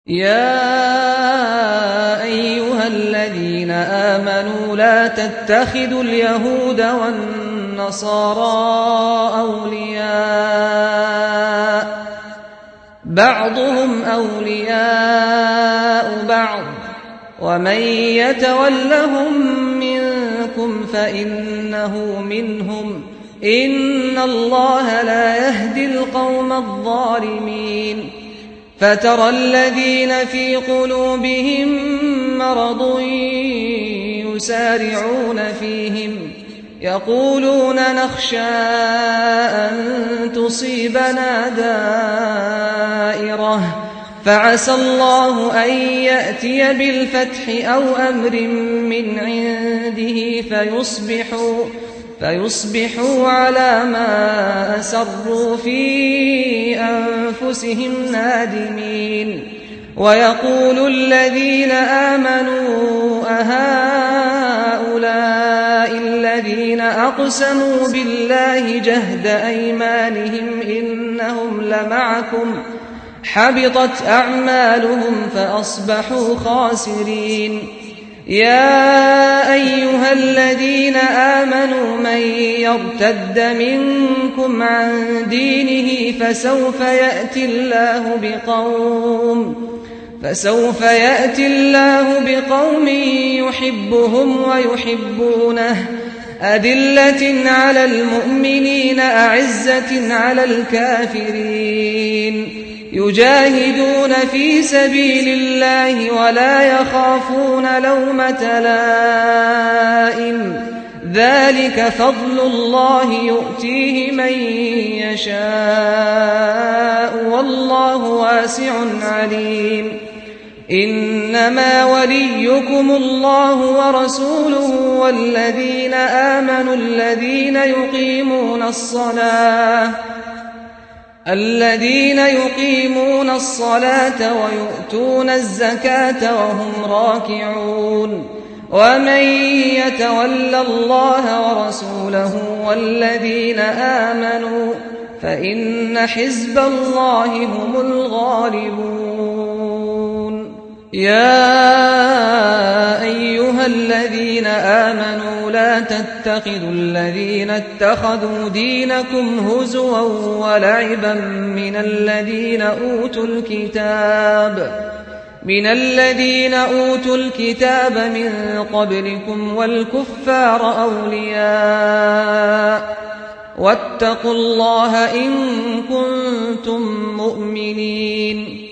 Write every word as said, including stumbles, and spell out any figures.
يا أيها الذين آمنوا لا تتخذوا اليهود والنصارى أولياء بعضهم أولياء بعض ومن يتولهم منكم فإنه منهم إن الله لا يهدي القوم الظالمين فترى الذين في قلوبهم مرض يسارعون فيهم يقولون نخشى أن تصيبنا دائرة فعسى الله أن يأتي بالفتح أو أمر من عنده فيصبحوا فيصبحوا على ما أسروا في أنفسهم نادمين ويقول الذين آمنوا أهؤلاء الذين أقسموا بالله جهد أيمانهم إنهم لمعكم حبطت أعمالهم فأصبحوا خاسرين يا أيها الذين آمنوا من يرتد منكم عن دينه فسوف يأتي الله بقوم فسوف يأتي الله بقوم يحبهم ويحبونه أذلة على المؤمنين أعزة على الكافرين يجاهدون في سبيل الله ولا يخافون لومة لائم ذلك فضل الله يؤتيه من يشاء والله واسع عليم إنما وليكم الله ورسوله والذين آمنوا الذين يقيمون الصلاة الذين يقيمون الصلاة ويؤتون الزكاة وهم راكعون ومن يتول الله ورسوله والذين آمنوا فإن حزب الله هم الغالبون يا أيها الذين آمنوا لا تتخذوا الذين اتخذوا دينكم هزوا ولعبا من الذين أوتوا الكتاب من الذين أوتوا الكتاب من قبلكم والكفار أولياء واتقوا الله إن كنتم مؤمنين